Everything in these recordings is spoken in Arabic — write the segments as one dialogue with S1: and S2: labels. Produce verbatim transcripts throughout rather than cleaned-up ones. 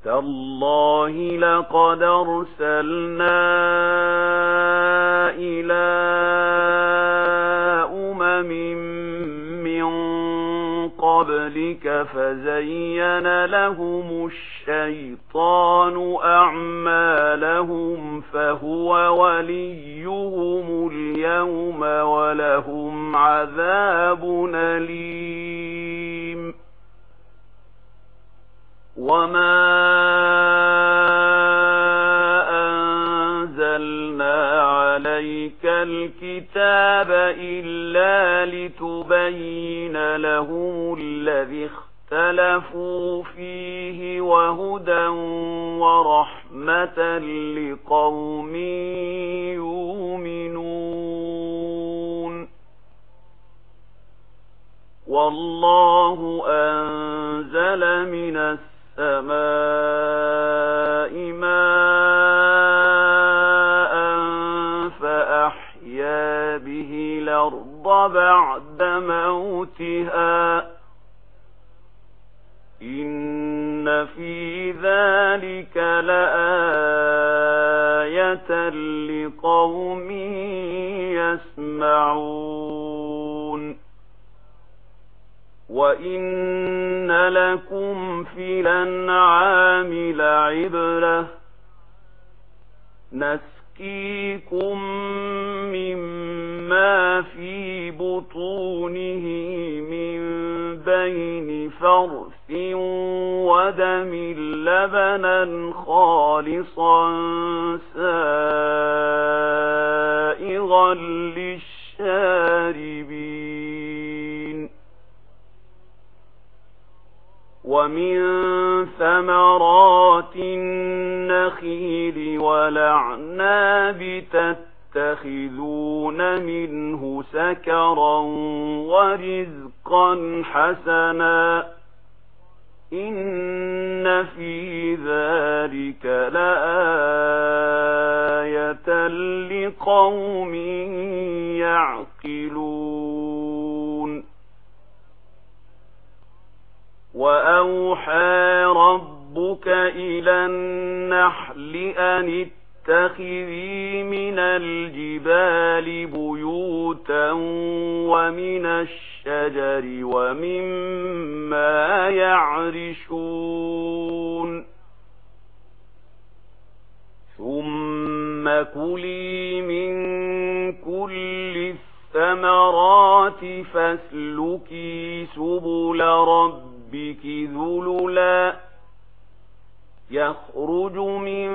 S1: تالله لقد أرسلنا إلى أمم من قبلك فزين لهم الشيطان أعمالهم فهو وليهم اليوم ولهم عذاب أليم. وما أنزلنا عليك الكتاب إلا لتبين لهم الذي اختلفوا فيه وهدى ورحمة لقوم يؤمنون. والله أنزل من السماء ماء فأحيا به الأرض بعد موتها إن في ذلك لآية لقوم يسمعون. وإن لكم في الأنعام لعبرة نسقيكم مما في بطونه من بين فرث ودم لبنا خالصا سائغا للشاربين. ومن ثمرات النخيل والأعناب تتخذون منه سكرا ورزقا حسنا إن في ذلك لآية لقوم يعقلون. وأوحى ربك إلى النحل أن اتخذي من الجبال بيوتا ومن الشجر ومما يعرشون ثم كلي من كل الثمرات فاسلكي سبل ربك بك ذللا يخرج من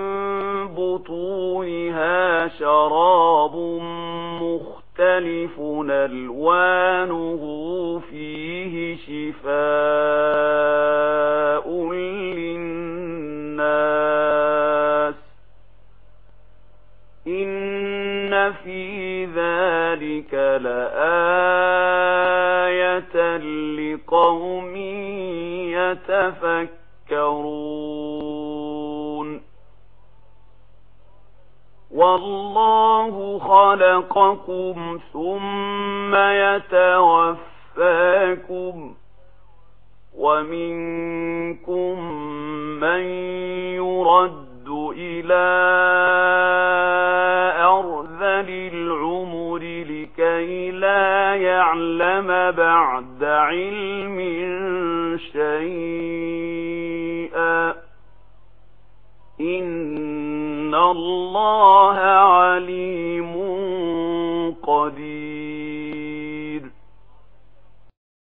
S1: بطونها شراب مختلف ألوانه فيه شفاء للناس إن في ذلك لآية لقوم يتفكرون. والله خلقكم ثم يتوفاكم ومنكم من يرد إلى أرذل العمر لكي لا يعلم بعد علم شيئا إن الله عليم قدير.